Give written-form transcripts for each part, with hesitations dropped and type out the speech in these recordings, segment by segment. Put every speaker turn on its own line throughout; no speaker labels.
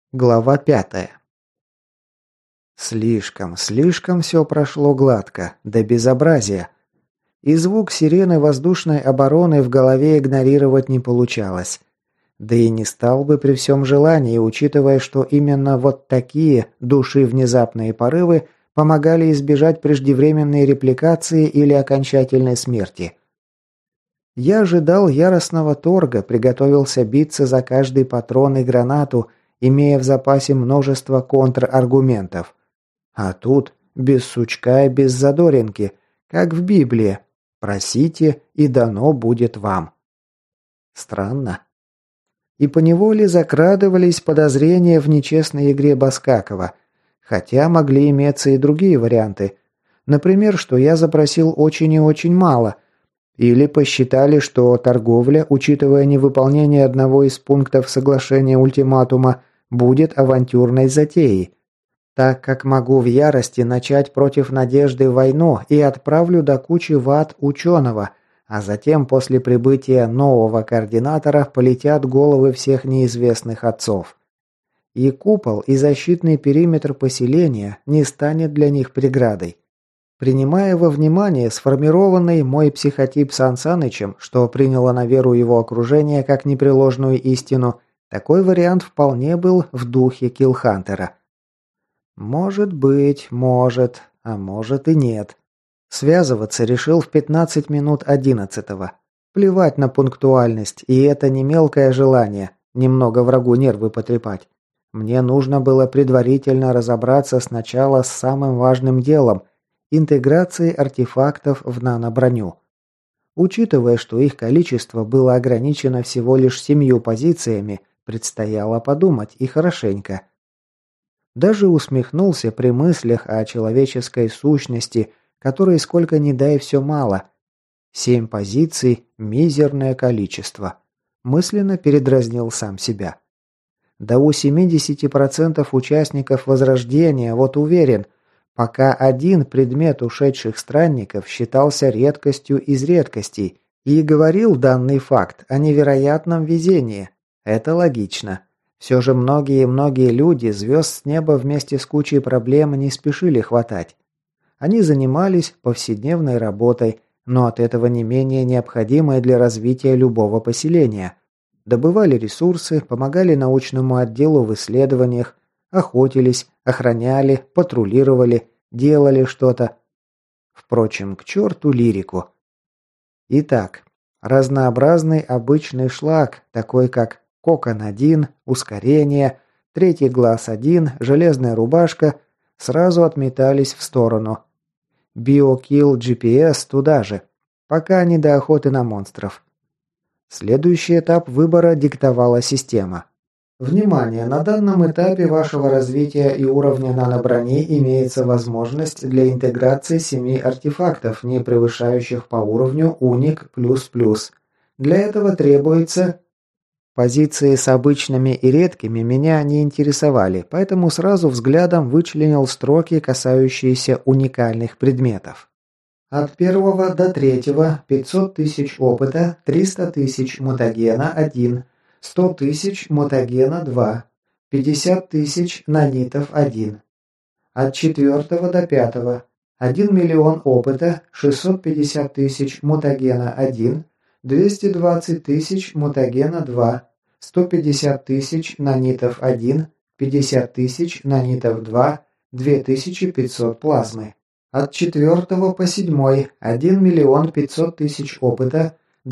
Глава 5. Слишком все прошло гладко, до безобразия. И звук сирены воздушной обороны в голове игнорировать не получалось. Да и не стал бы при всем желании, учитывая, что именно вот такие души внезапные порывы помогали избежать преждевременной репликации или окончательной смерти. Я ожидал яростного торга, приготовился биться за каждый патрон и гранату, имея в запасе множество контраргументов. А тут без сучка и без задоринки, как в Библии. Просите, и дано будет вам. Странно. И поневоле закрадывались подозрения в нечестной игре Баскакова, хотя могли иметься и другие варианты. Например, что я запросил очень и очень мало – или посчитали, что торговля, учитывая невыполнение одного из пунктов соглашения ультиматума, будет авантюрной затеей. Так как могу в ярости начать против надежды войну и отправлю до кучи в ад ученого, а затем после прибытия нового координатора полетят головы всех неизвестных отцов. И купол, и защитный периметр поселения не станет для них преградой. Принимая во внимание сформированный мой психотип Сан Санычем, что приняло на веру его окружение как непреложную истину, такой вариант вполне был в духе Киллхантера. Может быть, может, а может и нет. Связываться решил в 15 минут 11-го. Плевать на пунктуальность, и это не мелкое желание, немного врагу нервы потрепать. Мне нужно было предварительно разобраться сначала с самым важным делом – интеграции артефактов в наноброню. Учитывая, что их количество было ограничено всего лишь 7 позициями, предстояло подумать и хорошенько. Даже усмехнулся при мыслях о человеческой сущности, которой сколько ни дай все мало. 7 позиций – мизерное количество. Мысленно передразнил сам себя. Да у 70% участников Возрождения, вот уверен – пока один предмет ушедших странников считался редкостью из редкостей, и говорил данный факт о невероятном везении. Это логично. Все же многие люди звезд с неба вместе с кучей проблем не спешили хватать. Они занимались повседневной работой, но от этого не менее необходимой для развития любого поселения. Добывали ресурсы, помогали научному отделу в исследованиях, охотились, охраняли, патрулировали, делали что-то. Впрочем, к черту лирику. Итак, разнообразный обычный шлак, такой как Кокон-1, ускорение, третий глаз-1, железная рубашка, сразу отметались в сторону. Биокилл GPS туда же, пока не до охоты на монстров. Следующий этап выбора диктовала система. Внимание! На данном этапе вашего развития и уровня наноброни имеется возможность для интеграции 7 артефактов, не превышающих по уровню уник++. Для этого требуется... Позиции с обычными и редкими меня не интересовали, поэтому сразу взглядом вычленил строки, касающиеся уникальных предметов. От 1 до 3 500 тысяч опыта, 300 тысяч мутагена 1, 100 тысяч мутагена 2, 50 тысяч нанитов 1. От 4 до 5 1 миллион опыта, 650 тысяч мутагена 1, 220 тысяч мутагена 2, 150 тысяч нанитов 1, 50 тысяч нанитов 2, 2500 плазмы. От 4 по 7 1 миллион 500 тысяч опыта,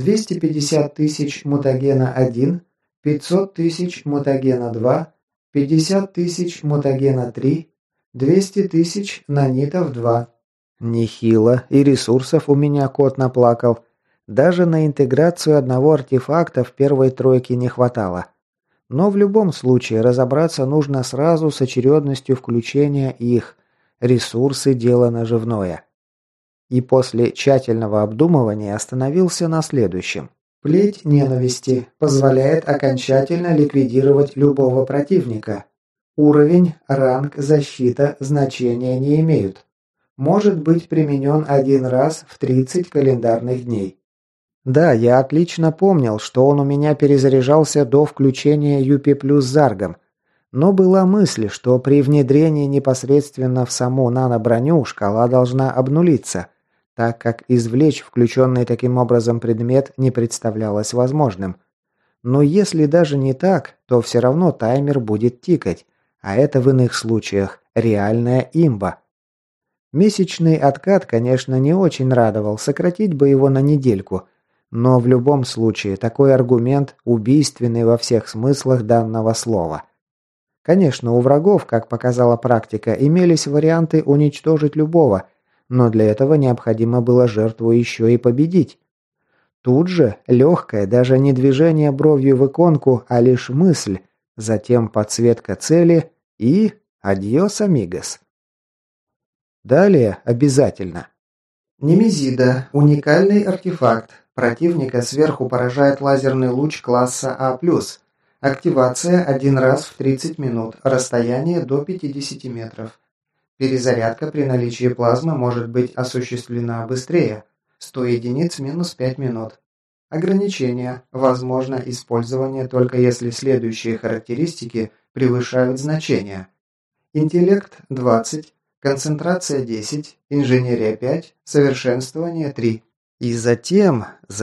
250 тысяч мутагена 1, 500 тысяч мутагена 2, 50 тысяч мутагена 3, 200 тысяч нанитов 2. Нехило, и ресурсов у меня кот наплакал. Даже на интеграцию одного артефакта в первой тройке не хватало. Но в любом случае разобраться нужно сразу с очередностью включения их. Ресурсы – дело наживное. И после тщательного обдумывания остановился на следующем. Плеть ненависти позволяет окончательно ликвидировать любого противника. Уровень, ранг, защита значения не имеют. Может быть применен один раз в 30 календарных дней. Да, я отлично помнил, что он у меня перезаряжался до включения UP+ с Заргом. Но была мысль, что при внедрении непосредственно в саму нано-броню шкала должна обнулиться, так как извлечь включенный таким образом предмет не представлялось возможным. Но если даже не так, то все равно таймер будет тикать, а это в иных случаях реальная имба. Месячный откат, конечно, не очень радовал, сократить бы его на недельку, но в любом случае такой аргумент убийственный во всех смыслах данного слова. Конечно, у врагов, как показала практика, имелись варианты уничтожить любого, но для этого необходимо было жертву еще и победить. Тут же легкое, даже не движение бровью в иконку, а лишь мысль, затем подсветка цели и адьос, амигос. Далее обязательно. Немезида – уникальный артефакт. Противника сверху поражает лазерный луч класса А+. Активация 1 раз в 30 минут. Расстояние до 50 метров. Перезарядка при наличии плазмы может быть осуществлена быстрее. 100 единиц минус 5 минут. Ограничение. Возможно использование только если следующие характеристики превышают значения. Интеллект 20. Концентрация 10, инженерия 5, совершенствование 3. И затем...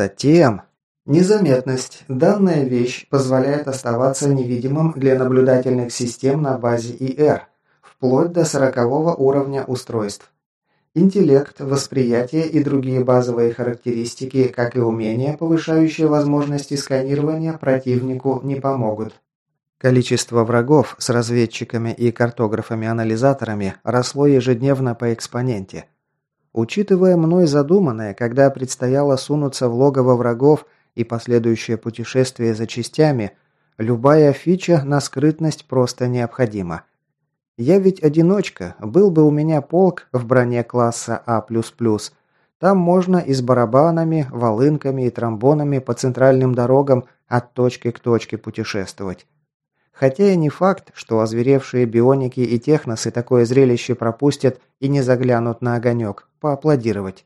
Незаметность. Данная вещь позволяет оставаться невидимым для наблюдательных систем на базе ИР, вплоть до 40 уровня устройств. Интеллект, восприятие и другие базовые характеристики, как и умения, повышающие возможности сканирования, противнику не помогут. Количество врагов с разведчиками и картографами-анализаторами росло ежедневно по экспоненте. Учитывая мной задуманное, когда предстояло сунуться в логово врагов и последующее путешествие за частями, любая фича на скрытность просто необходима. Я ведь одиночка, был бы у меня полк в броне класса А++, там можно и с барабанами, волынками и тромбонами по центральным дорогам от точки к точке путешествовать. Хотя и не факт, что озверевшие бионики и техносы такое зрелище пропустят и не заглянут на огонек, поаплодировать.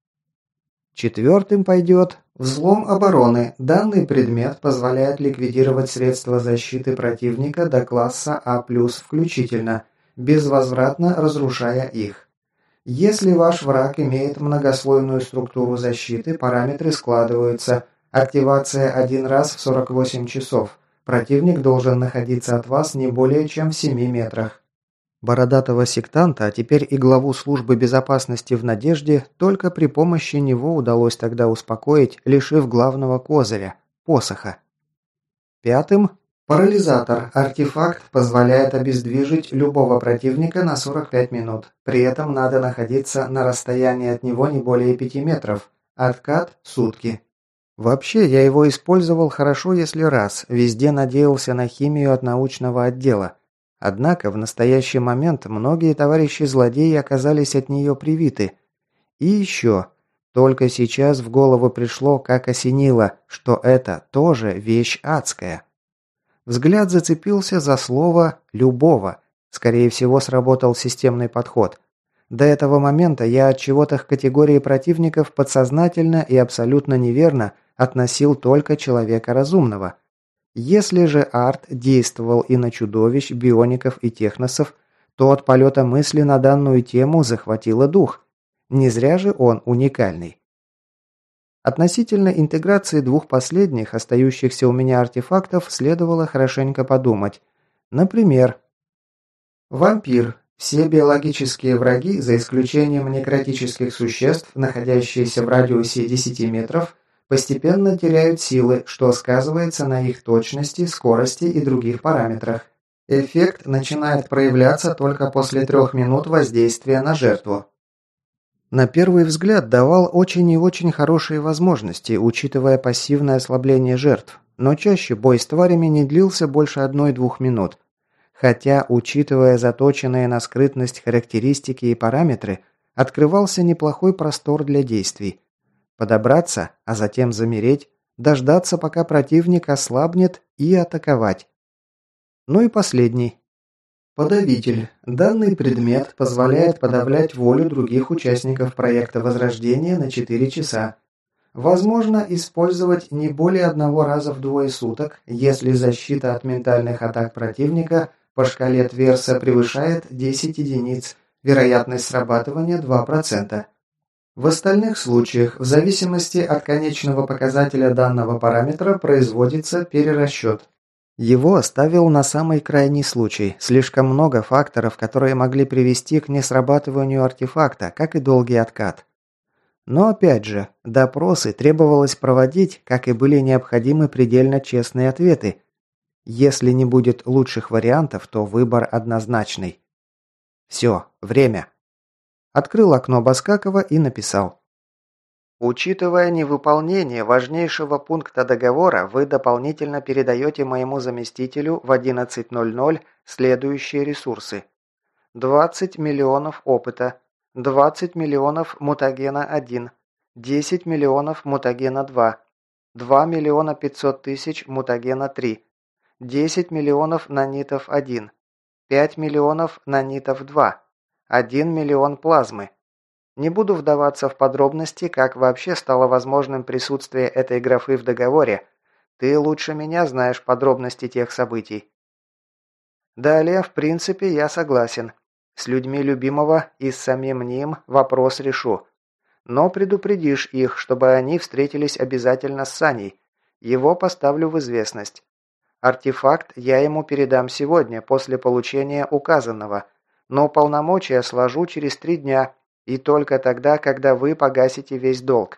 Четвертым пойдет взлом обороны. Данный предмет позволяет ликвидировать средства защиты противника до класса А+, включительно, безвозвратно разрушая их. Если ваш враг имеет многослойную структуру защиты, параметры складываются. Активация 1 раз в 48 часов. Противник должен находиться от вас не более чем в 7 метрах. Бородатого сектанта, а теперь и главу службы безопасности в Надежде, только при помощи него удалось тогда успокоить, лишив главного козыря – посоха. Пятым – парализатор. Артефакт позволяет обездвижить любого противника на 45 минут. При этом надо находиться на расстоянии от него не более 5 метров. Откат – сутки. Вообще, я его использовал хорошо, если раз, везде надеялся на химию от научного отдела. Однако в настоящий момент многие товарищи-злодеи оказались от нее привиты. И еще, только сейчас в голову пришло, как осенило, что это тоже вещь адская. Взгляд зацепился за слово «любого». Скорее всего, сработал системный подход. До этого момента я от чего-то к категории противников подсознательно и абсолютно неверно относил только человека разумного. Если же арт действовал и на чудовищ, биоников и техносов, то от полета мысли на данную тему захватило дух. Не зря же он уникальный. Относительно интеграции двух последних, остающихся у меня артефактов, следовало хорошенько подумать. Например, вампир. Все биологические враги, за исключением некротических существ, находящиеся в радиусе 10 метров, постепенно теряют силы, что сказывается на их точности, скорости и других параметрах. Эффект начинает проявляться только после 3 минут воздействия на жертву. На первый взгляд давал очень и очень хорошие возможности, учитывая пассивное ослабление жертв, но чаще бой с тварями не длился больше 1-2 минут. Хотя, учитывая заточенные на скрытность характеристики и параметры, открывался неплохой простор для действий. Подобраться, а затем замереть, дождаться, пока противник ослабнет, и атаковать. Ну и последний. Подавитель. Данный предмет позволяет подавлять волю других участников проекта Возрождения на 4 часа. Возможно использовать не более 1 раза в 2 суток, если защита от ментальных атак противника По шкале Тверса превышает 10 единиц. Вероятность срабатывания 2%. В остальных случаях, в зависимости от конечного показателя данного параметра, производится перерасчет. Его оставил на самый крайний случай. Слишком много факторов, которые могли привести к несрабатыванию артефакта, как и долгий откат. Но опять же, допросы требовалось проводить, как и были необходимы предельно честные ответы. Если не будет лучших вариантов, то выбор однозначный. Все, время. Открыл окно Баскакова и написал. Учитывая невыполнение важнейшего пункта договора, вы дополнительно передаете моему заместителю в 11:00 следующие ресурсы. 20 миллионов опыта, 20 миллионов мутагена-1, 10 миллионов мутагена-2, 2 миллиона 500 тысяч мутагена-3, 10 миллионов нанитов-1, 5 миллионов нанитов-2, 1 миллион плазмы. Не буду вдаваться в подробности, как вообще стало возможным присутствие этой графы в договоре. Ты лучше меня знаешь подробности тех событий. Далее, в принципе, я согласен. С людьми любимого и с самим ним вопрос решу. Но предупредишь их, чтобы они встретились обязательно с Саней. Его поставлю в известность. Артефакт я ему передам сегодня, после получения указанного. Но полномочия сложу через 3 дня, и только тогда, когда вы погасите весь долг.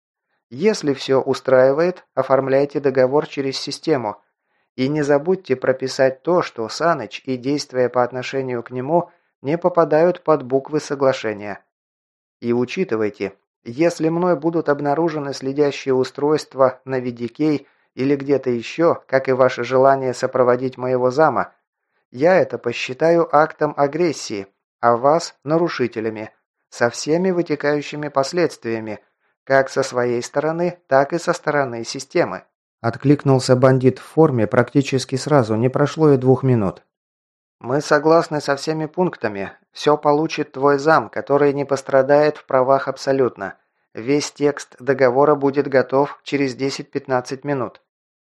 Если все устраивает, оформляйте договор через систему. И не забудьте прописать то, что Саныч и действия по отношению к нему не попадают под буквы соглашения. И учитывайте, если мной будут обнаружены следящие устройства на VDK или где-то еще, как и ваше желание сопроводить моего зама, я это посчитаю актом агрессии, а вас – нарушителями, со всеми вытекающими последствиями, как со своей стороны, так и со стороны системы. Откликнулся бандит в форме практически сразу, не прошло и 2 минут. Мы согласны со всеми пунктами. Все получит твой зам, который не пострадает в правах абсолютно. Весь текст договора будет готов через 10-15 минут.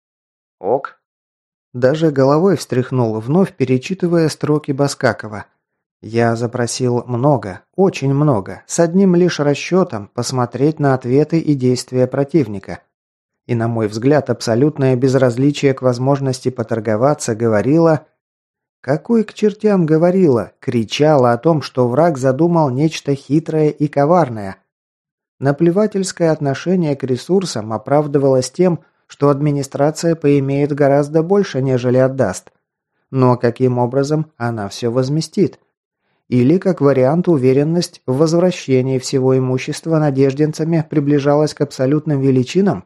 Ок. Даже головой встряхнул, вновь перечитывая строки Баскакова. Я запросил много, очень много, с одним лишь расчетом посмотреть на ответы и действия противника. И, на мой взгляд, абсолютное безразличие к возможности поторговаться говорило... Какой к чертям говорила, кричала о том, что враг задумал нечто хитрое и коварное. Наплевательское отношение к ресурсам оправдывалось тем, что администрация поимеет гораздо больше, нежели отдаст. Но каким образом она все возместит? Или, как вариант, уверенность в возвращении всего имущества надежденцами приближалась к абсолютным величинам?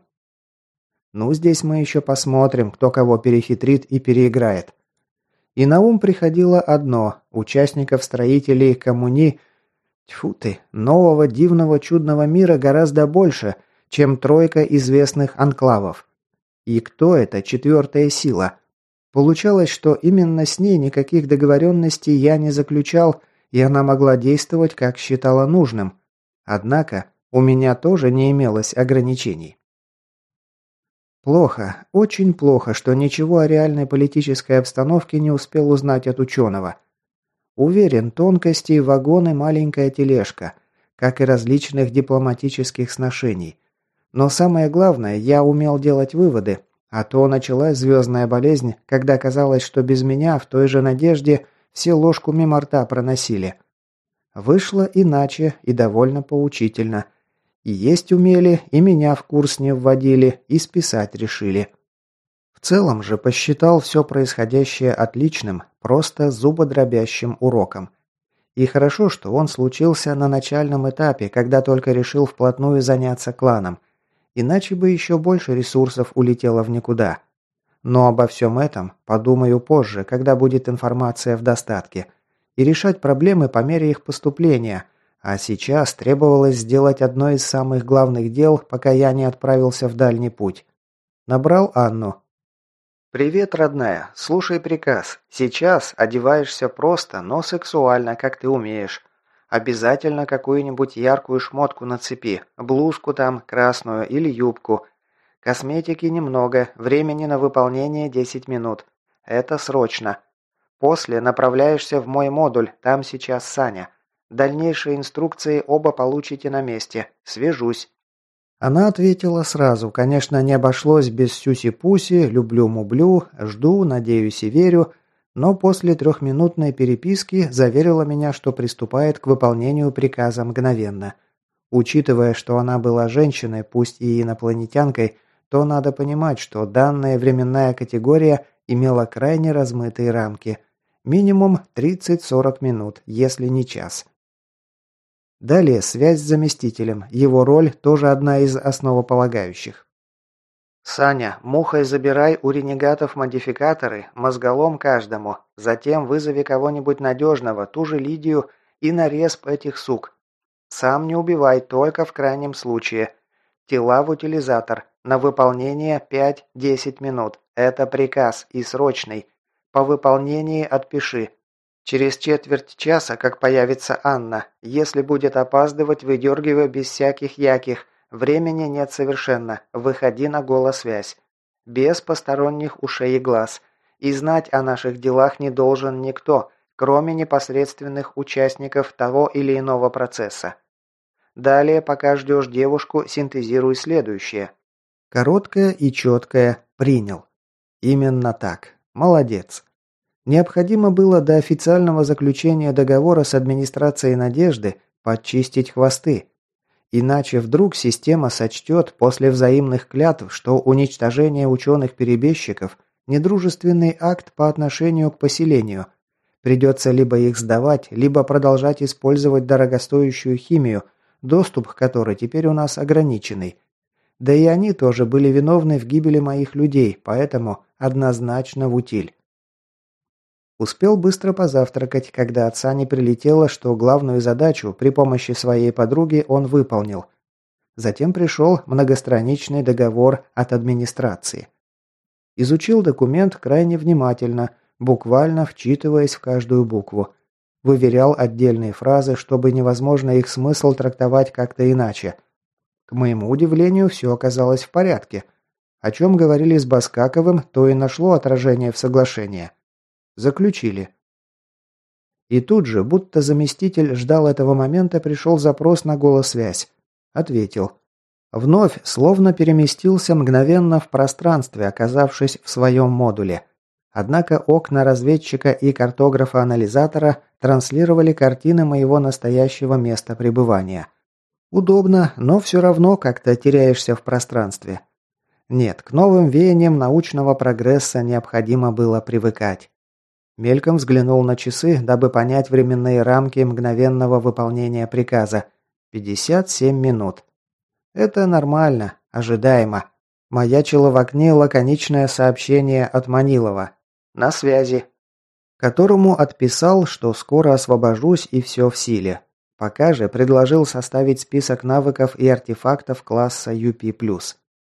Ну, здесь мы еще посмотрим, кто кого перехитрит и переиграет. И на ум приходило одно – участников строителей коммуни, тьфу ты, нового дивного чудного мира гораздо больше, чем тройка известных анклавов. И кто эта четвертая сила? Получалось, что именно с ней никаких договоренностей я не заключал, и она могла действовать, как считала нужным. Однако у меня тоже не имелось ограничений. Плохо, очень плохо, что ничего о реальной политической обстановке не успел узнать от ученого. Уверен, тонкостей вагон и маленькая тележка, как и различных дипломатических сношений. Но самое главное, я умел делать выводы, а то началась звездная болезнь, когда казалось, что без меня в той же надежде все ложку мимо рта проносили. Вышло иначе и довольно поучительно. И есть умели, и меня в курс не вводили, и списать решили. В целом же посчитал все происходящее отличным, просто зубодробящим уроком. И хорошо, что он случился на начальном этапе, когда только решил вплотную заняться кланом. Иначе бы еще больше ресурсов улетело в никуда. Но обо всем этом подумаю позже, когда будет информация в достатке. И решать проблемы по мере их поступления. А сейчас требовалось сделать одно из самых главных дел, пока я не отправился в дальний путь. Набрал Анну. «Привет, родная. Слушай приказ. Сейчас одеваешься просто, но сексуально, как ты умеешь. Обязательно какую-нибудь яркую шмотку нацепи. Блузку там, красную или юбку. Косметики немного. Времени на выполнение 10 минут. Это срочно. После направляешься в мой модуль, там сейчас Саня. Дальнейшие инструкции оба получите на месте. Свяжусь». Она ответила сразу. Конечно, не обошлось без сюси-пуси, люблю-мублю, жду, надеюсь и верю, но после трехминутной переписки заверила меня, что приступает к выполнению приказа мгновенно. Учитывая, что она была женщиной, пусть и инопланетянкой, то надо понимать, что данная временная категория имела крайне размытые рамки. Минимум 30-40 минут, если не час. Далее связь с заместителем. Его роль тоже одна из основополагающих. «Саня, мухой забирай у ренегатов модификаторы, мозголом каждому. Затем вызови кого-нибудь надежного, ту же Лидию, и нарезп этих сук. Сам не убивай, только в крайнем случае. Тела в утилизатор. На выполнение 5-10 минут. Это приказ и срочный. По выполнении отпиши. Через четверть часа, как появится Анна. Если будет опаздывать, выдергивай без всяких яких. Времени нет совершенно. Выходи на голосвязь. Без посторонних ушей и глаз. И знать о наших делах не должен никто, кроме непосредственных участников того или иного процесса. Далее, пока ждешь девушку, синтезируй следующее». Короткое и четкое «принял». Именно так. Молодец. Необходимо было до официального заключения договора с администрацией Надежды подчистить хвосты. Иначе вдруг система сочтет после взаимных клятв, что уничтожение ученых-перебежчиков – недружественный акт по отношению к поселению. Придется либо их сдавать, либо продолжать использовать дорогостоящую химию, доступ к которой теперь у нас ограниченный. Да и они тоже были виновны в гибели моих людей, поэтому однозначно в утиль. Успел быстро позавтракать, когда от Сани прилетело, что главную задачу при помощи своей подруги он выполнил. Затем пришел многостраничный договор от администрации. Изучил документ крайне внимательно, буквально вчитываясь в каждую букву. Выверял отдельные фразы, чтобы невозможно их смысл трактовать как-то иначе. К моему удивлению, все оказалось в порядке. О чем говорили с Баскаковым, то и нашло отражение в соглашении. Заключили. И тут же, будто заместитель ждал этого момента, пришел запрос на голосвязь. Ответил. Вновь, словно переместился мгновенно в пространстве, оказавшись в своем модуле. Однако окна разведчика и картографа-анализатора транслировали картины моего настоящего места пребывания. Удобно, но все равно как-то теряешься в пространстве. Нет, к новым веяниям научного прогресса необходимо было привыкать. Мельком взглянул на часы, дабы понять временные рамки мгновенного выполнения приказа. 57 минут. Это нормально, ожидаемо. Маячило в окне лаконичное сообщение от Манилова. «На связи». Которому отписал, что скоро освобожусь и все в силе. Пока же предложил составить список навыков и артефактов класса UP+.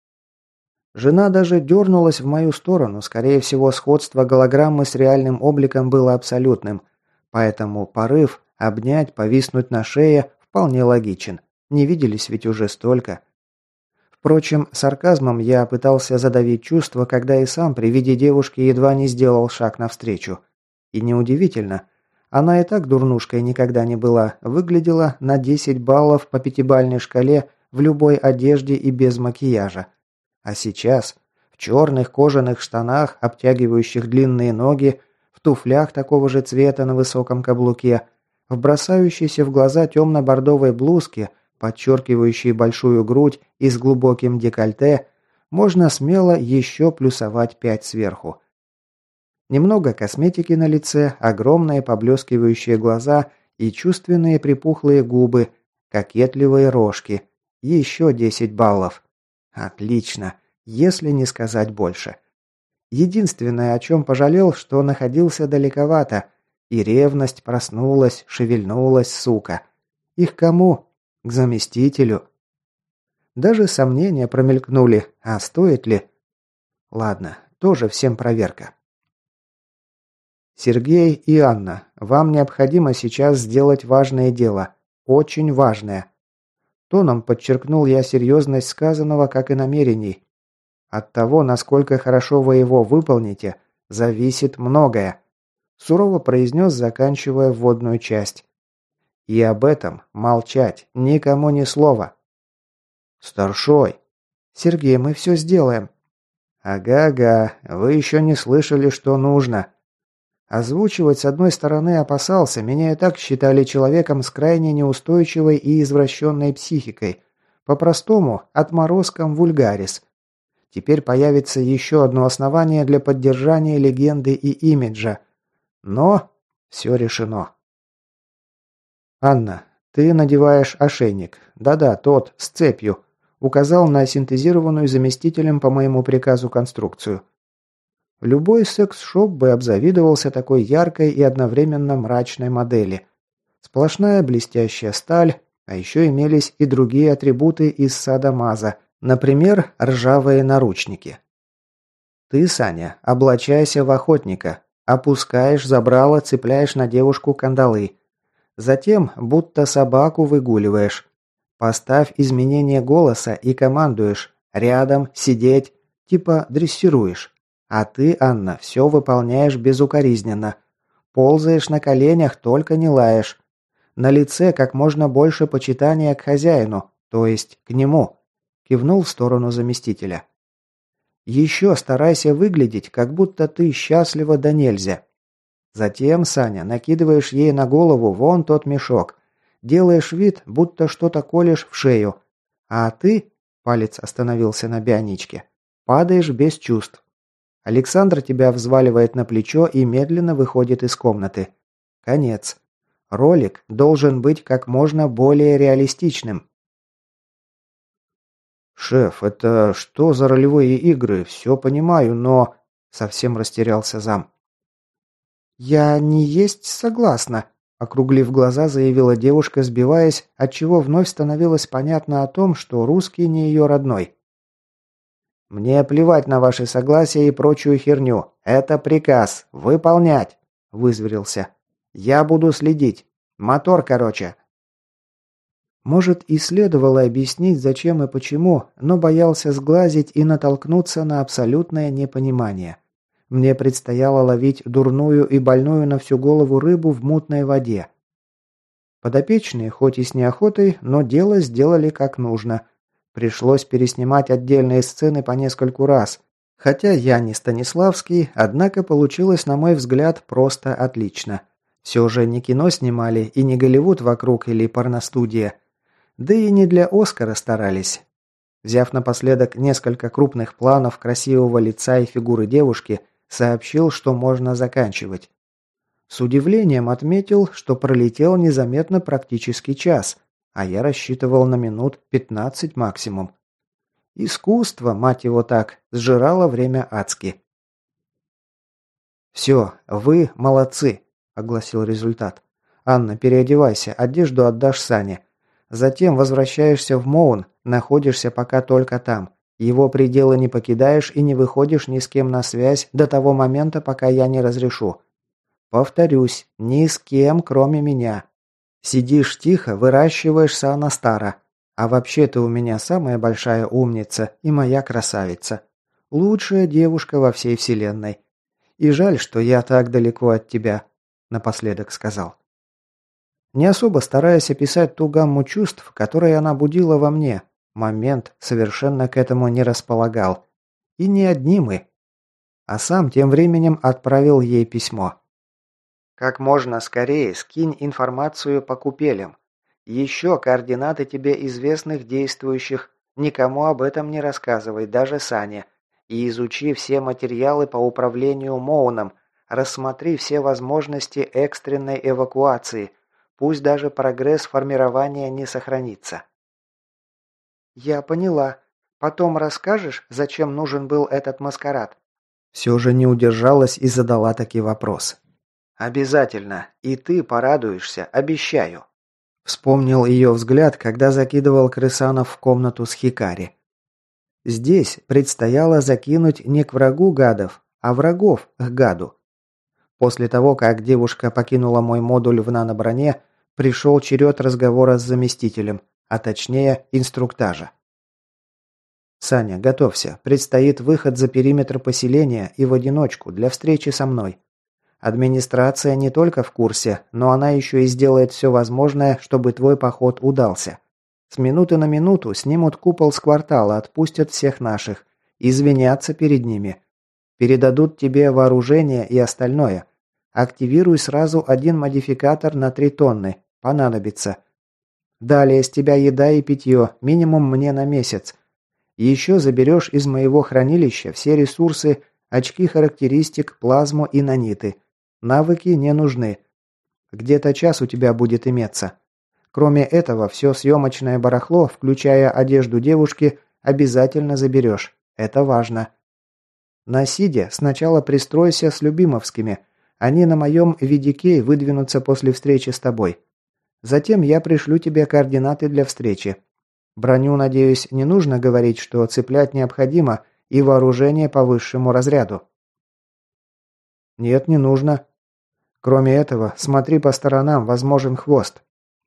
Жена даже дернулась в мою сторону, скорее всего, сходство голограммы с реальным обликом было абсолютным, поэтому порыв обнять, повиснуть на шее вполне логичен. Не виделись ведь уже столько. Впрочем, сарказмом я пытался задавить чувства, когда и сам при виде девушки едва не сделал шаг навстречу. И неудивительно, она и так дурнушкой никогда не была, выглядела на 10 баллов по пятибалльной шкале в любой одежде и без макияжа. А сейчас в черных кожаных штанах, обтягивающих длинные ноги, в туфлях такого же цвета на высоком каблуке, в бросающейся в глаза темно-бордовой блузке, подчеркивающей большую грудь и с глубоким декольте, можно смело еще плюсовать 5 сверху. Немного косметики на лице, огромные поблескивающие глаза и чувственные припухлые губы, кокетливые рожки. Еще 10 баллов. Отлично, если не сказать больше. Единственное, о чем пожалел, что находился далековато, и ревность проснулась, шевельнулась, сука. И к кому? К заместителю. Даже сомнения промелькнули, а стоит ли? Ладно, тоже всем проверка. Сергей и Анна, вам необходимо сейчас сделать важное дело. Очень важное. Тоном подчеркнул я серьезность сказанного, как и намерений. От того, насколько хорошо вы его выполните, зависит многое. сурово произнес, заканчивая вводную часть. «И об этом молчать, никому ни слова». «Старшой!» «Сергей, мы все сделаем». «Ага-ага, вы еще не слышали, что нужно». Озвучивать с одной стороны опасался, меня и так считали человеком с крайне неустойчивой и извращенной психикой. По-простому, отморозком вульгарис. Теперь появится еще одно основание для поддержания легенды и имиджа. Но все решено. «Анна, ты надеваешь ошейник. Да-да, тот, с цепью», указал на синтезированную заместителем по моему приказу конструкцию. Любой секс-шоп бы обзавидовался такой яркой и одновременно мрачной модели. Сплошная блестящая сталь, а еще имелись и другие атрибуты из садомаза, например, ржавые наручники. Ты, Саня, облачайся в охотника, опускаешь забрало, цепляешь на девушку кандалы. Затем, будто собаку выгуливаешь. Поставь изменение голоса и командуешь «рядом», «сидеть», типа дрессируешь. А ты, Анна, все выполняешь безукоризненно. Ползаешь на коленях, только не лаешь. На лице как можно больше почитания к хозяину, то есть к нему. Кивнул в сторону заместителя. Еще старайся выглядеть, как будто ты счастлива да нельзя. Затем, Саня, накидываешь ей на голову вон тот мешок. Делаешь вид, будто что-то колешь в шею. А ты, палец остановился на бионичке, падаешь без чувств. Александр тебя взваливает на плечо и медленно выходит из комнаты. Конец. Ролик должен быть как можно более реалистичным. «Шеф, это что за ролевые игры? Все понимаю, но...» Совсем растерялся зам. «Я не есть согласна», – округлив глаза, заявила девушка, сбиваясь, отчего вновь становилось понятно о том, что русский не ее родной. «Мне плевать на ваше согласие и прочую херню. Это приказ. Выполнять!» – вызверился. «Я буду следить. Мотор, короче!» Может, и следовало объяснить, зачем и почему, но боялся сглазить и натолкнуться на абсолютное непонимание. Мне предстояло ловить дурную и больную на всю голову рыбу в мутной воде. Подопечные, хоть и с неохотой, но дело сделали как нужно. Пришлось переснимать отдельные сцены по нескольку раз. Хотя я не Станиславский, однако получилось, на мой взгляд, просто отлично. Все же не кино снимали и не Голливуд вокруг или порностудия. Да и не для Оскара старались. Взяв напоследок несколько крупных планов красивого лица и фигуры девушки, сообщил, что можно заканчивать. С удивлением отметил, что пролетел незаметно практически час, а я рассчитывал на минут 15 максимум. Искусство, мать его так, сжирало время адски. «Все, вы молодцы», – огласил результат. «Анна, переодевайся, одежду отдашь Сане. Затем возвращаешься в Моун, находишься пока только там. Его пределы не покидаешь и не выходишь ни с кем на связь до того момента, пока я не разрешу. Повторюсь, ни с кем, кроме меня. Сидишь тихо, выращиваешь Санастара. А вообще ты у меня самая большая умница и моя красавица. Лучшая девушка во всей вселенной. И жаль, что я так далеко от тебя», – напоследок сказал. Не особо стараясь описать ту гамму чувств, которые она будила во мне, момент совершенно к этому не располагал. И не одни мы. А сам тем временем отправил ей письмо. «Как можно скорее скинь информацию по купелям. Еще координаты тебе известных действующих. Никому об этом не рассказывай, даже Сане. И изучи все материалы по управлению Моуном. Рассмотри все возможности экстренной эвакуации. Пусть даже прогресс формирования не сохранится». «Я поняла. Потом расскажешь, зачем нужен был этот маскарад?» Все же не удержалась и задала таки вопрос. «Обязательно. И ты порадуешься, обещаю». Вспомнил ее взгляд, когда закидывал крысанов в комнату с Хикари. Здесь предстояло закинуть не к врагу гадов, а врагов к гаду. После того, как девушка покинула мой модуль в наноброне, пришел черед разговора с заместителем, а точнее инструктажа. «Саня, готовься. Предстоит выход за периметр поселения и в одиночку для встречи со мной. Администрация не только в курсе, но она еще и сделает все возможное, чтобы твой поход удался. С минуты на минуту снимут купол с квартала, отпустят всех наших. Извинятся перед ними. Передадут тебе вооружение и остальное. Активируй сразу один модификатор на 3 тонны. Понадобится. Далее с тебя еда и питье, минимум мне на месяц. Еще заберешь из моего хранилища все ресурсы, очки характеристик, плазму и наниты. Навыки не нужны. Где-то час у тебя будет иметься. Кроме этого, все съемочное барахло, включая одежду девушки, обязательно заберешь. Это важно. На Сиде сначала пристройся с Любимовскими. Они на моем видикей выдвинутся после встречи с тобой. Затем я пришлю тебе координаты для встречи. Броню, надеюсь, не нужно говорить, что цеплять необходимо и вооружение по высшему разряду. Нет, не нужно. Кроме этого, смотри по сторонам, возможен хвост.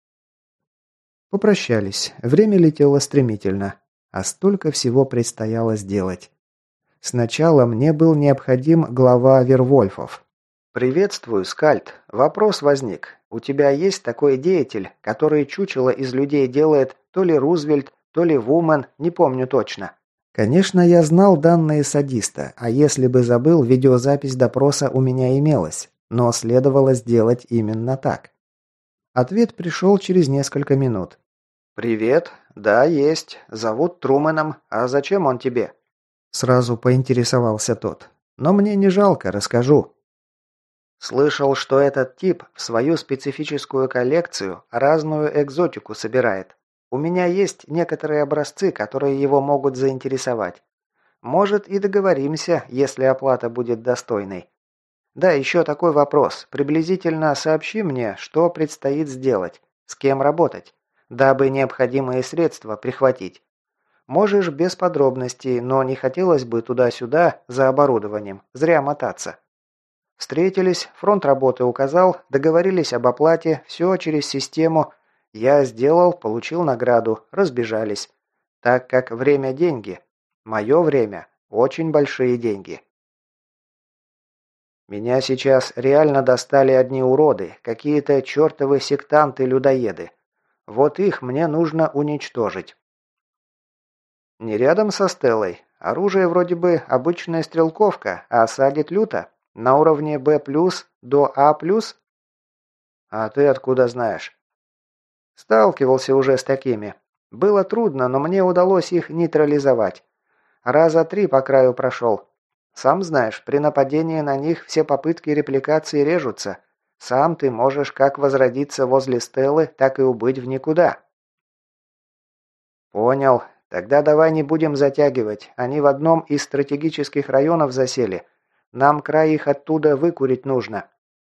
Попрощались. Время летело стремительно, а столько всего предстояло сделать. Сначала мне был необходим глава Вервольфов. «Приветствую, Скальд. Вопрос возник. У тебя есть такой деятель, который чучело из людей делает то ли Рузвельт, то ли Вумен, не помню точно». Конечно, я знал данные садиста, а если бы забыл, видеозапись допроса у меня имелась, но следовало сделать именно так. Ответ пришел через несколько минут. «Привет. Да, есть. Зовут Трумэном. А зачем он тебе?» Сразу поинтересовался тот. «Но мне не жалко, расскажу». Слышал, что этот тип в свою специфическую коллекцию разную экзотику собирает. У меня есть некоторые образцы, которые его могут заинтересовать. Может, и договоримся, если оплата будет достойной. Да, еще такой вопрос. Приблизительно сообщи мне, что предстоит сделать, с кем работать, дабы необходимые средства прихватить. Можешь без подробностей, но не хотелось бы туда-сюда за оборудованием. Зря мотаться. Встретились, фронт работы указал, договорились об оплате, все через систему. Я сделал, получил награду, разбежались. Так как время – деньги. Мое время – очень большие деньги. Меня сейчас реально достали одни уроды, какие-то чертовы сектанты-людоеды. Вот их мне нужно уничтожить. Не рядом со Стеллой. Оружие вроде бы обычная стрелковка, а садит люто. На уровне Б+, до А+. А ты откуда знаешь? Сталкивался уже с такими. Было трудно, но мне удалось их нейтрализовать. Раза 3 по краю прошел. Сам знаешь, при нападении на них все попытки репликации режутся. Сам ты можешь как возродиться возле Стеллы, так и убыть в никуда. Понял. Тогда давай не будем затягивать. Они в одном из стратегических районов засели. Нам край их оттуда выкурить нужно.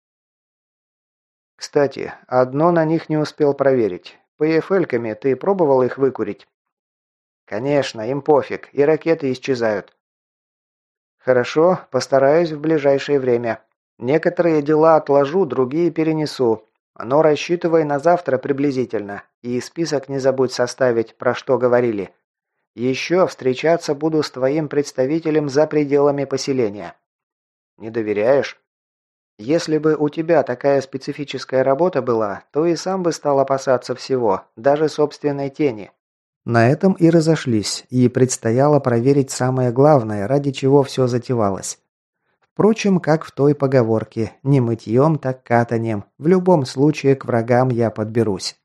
Кстати, одно на них не успел проверить. ПФЛ-ками ты пробовал их выкурить? Конечно, им пофиг, и ракеты исчезают. Хорошо, постараюсь в ближайшее время. Некоторые дела отложу, другие перенесу. Но рассчитывай на завтра приблизительно. И список не забудь составить, про что говорили. Еще встречаться буду с твоим представителем за пределами поселения. Не доверяешь? Если бы у тебя такая специфическая работа была, то и сам бы стал опасаться всего, даже собственной тени. На этом и разошлись, и предстояло проверить самое главное, ради чего все затевалось. Впрочем, как в той поговорке, не мытьем, так катанием, в любом случае к врагам я подберусь.